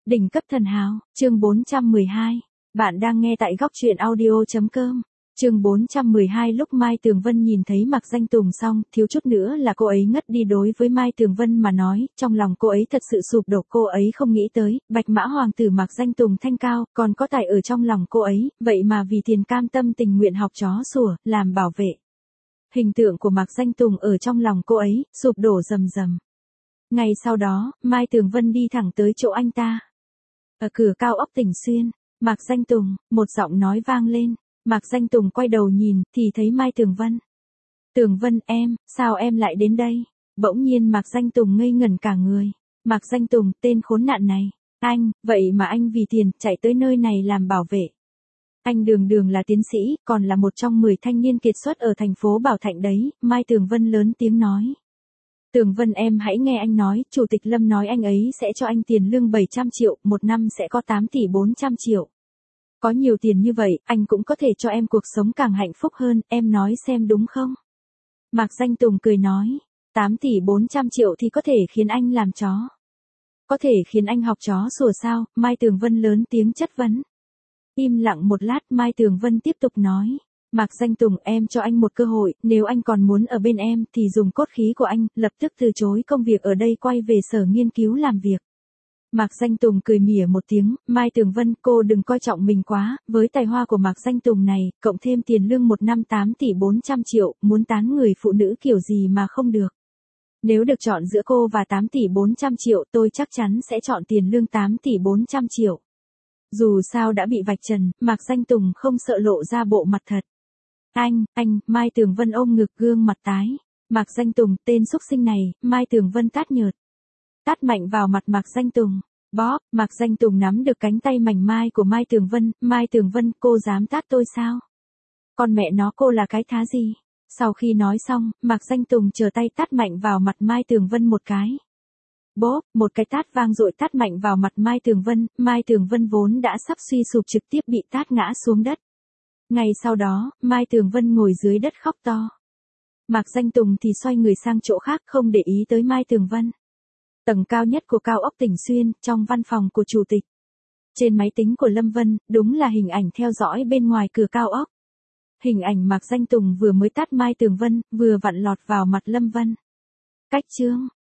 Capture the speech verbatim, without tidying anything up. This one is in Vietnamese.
Đỉnh cấp thần hào, chương bốn trăm mười hai. Bạn đang nghe tại góc truyện audio chấm com. Chương bốn trăm mười hai. Lúc Mai Tường Vân nhìn thấy Mạc Danh Tùng xong, thiếu chút nữa là cô ấy ngất đi. Đối với Mai Tường Vân mà nói, trong lòng cô ấy thật sự sụp đổ. Cô ấy không nghĩ tới, Bạch Mã Hoàng tử Mạc Danh Tùng thanh cao, còn có tài ở trong lòng cô ấy, vậy mà vì tiền cam tâm tình nguyện học chó sủa, làm bảo vệ. Hình tượng của Mạc Danh Tùng ở trong lòng cô ấy, sụp đổ rầm rầm. Ngày sau đó, Mai Tường Vân đi thẳng tới chỗ anh ta. Ở cửa cao ốc Tỉnh Xuyên, Mạc Danh Tùng, một giọng nói vang lên. Mạc Danh Tùng quay đầu nhìn, thì thấy Mai Tường Vân. Tường Vân em, sao em lại đến đây? Bỗng nhiên Mạc Danh Tùng ngây ngẩn cả người. Mạc Danh Tùng, tên khốn nạn này. Anh, vậy mà anh vì tiền, chạy tới nơi này làm bảo vệ. Anh đường đường là tiến sĩ, còn là một trong mười thanh niên kiệt xuất ở thành phố Bảo Thạnh đấy. Mai Tường Vân lớn tiếng nói. Tường Vân em hãy nghe anh nói, Chủ tịch Lâm nói anh ấy sẽ cho anh tiền lương bảy trăm triệu, một năm sẽ có tám tỷ bốn trăm triệu. Có nhiều tiền như vậy, anh cũng có thể cho em cuộc sống càng hạnh phúc hơn, em nói xem đúng không? Mạc Danh Tùng cười nói, tám tỷ bốn trăm triệu thì có thể khiến anh làm chó. Có thể khiến anh học chó sủa sao? Mai Tường Vân lớn tiếng chất vấn. Im lặng một lát, Mai Tường Vân tiếp tục nói. Mạc Danh Tùng, em cho anh một cơ hội, nếu anh còn muốn ở bên em thì dùng cốt khí của anh, lập tức từ chối công việc ở đây quay về sở nghiên cứu làm việc. Mạc Danh Tùng cười mỉa một tiếng, Mai Tường Vân, cô đừng coi trọng mình quá, với tài hoa của Mạc Danh Tùng này, cộng thêm tiền lương một năm tám tỷ bốn trăm triệu, muốn tán người phụ nữ kiểu gì mà không được. Nếu được chọn giữa cô và tám tỷ bốn trăm triệu, tôi chắc chắn sẽ chọn tiền lương tám tỷ bốn trăm triệu. Dù sao đã bị vạch trần, Mạc Danh Tùng không sợ lộ ra bộ mặt thật. Anh, anh, Mai Tường Vân ôm ngực gương mặt tái. Mạc Danh Tùng, tên xúc sinh này, Mai Tường Vân tát nhợt. Tát mạnh vào mặt Mạc Danh Tùng. Bóp, Mạc Danh Tùng nắm được cánh tay mảnh mai của Mai Tường Vân. Mai Tường Vân, cô dám tát tôi sao? Con mẹ nó, cô là cái thá gì? Sau khi nói xong, Mạc Danh Tùng trở tay tát mạnh vào mặt Mai Tường Vân một cái. Bóp, một cái tát vang dội tát mạnh vào mặt Mai Tường Vân. Mai Tường Vân vốn đã sắp suy sụp trực tiếp bị tát ngã xuống đất. Ngay sau đó, Mai Tường Vân ngồi dưới đất khóc to. Mạc Danh Tùng thì xoay người sang chỗ khác không để ý tới Mai Tường Vân. Tầng cao nhất của cao ốc Tỉnh Xuyên, trong văn phòng của chủ tịch. Trên máy tính của Lâm Vân, đúng là hình ảnh theo dõi bên ngoài cửa cao ốc. Hình ảnh Mạc Danh Tùng vừa mới tát Mai Tường Vân, vừa vặn lọt vào mặt Lâm Vân. Cách chương,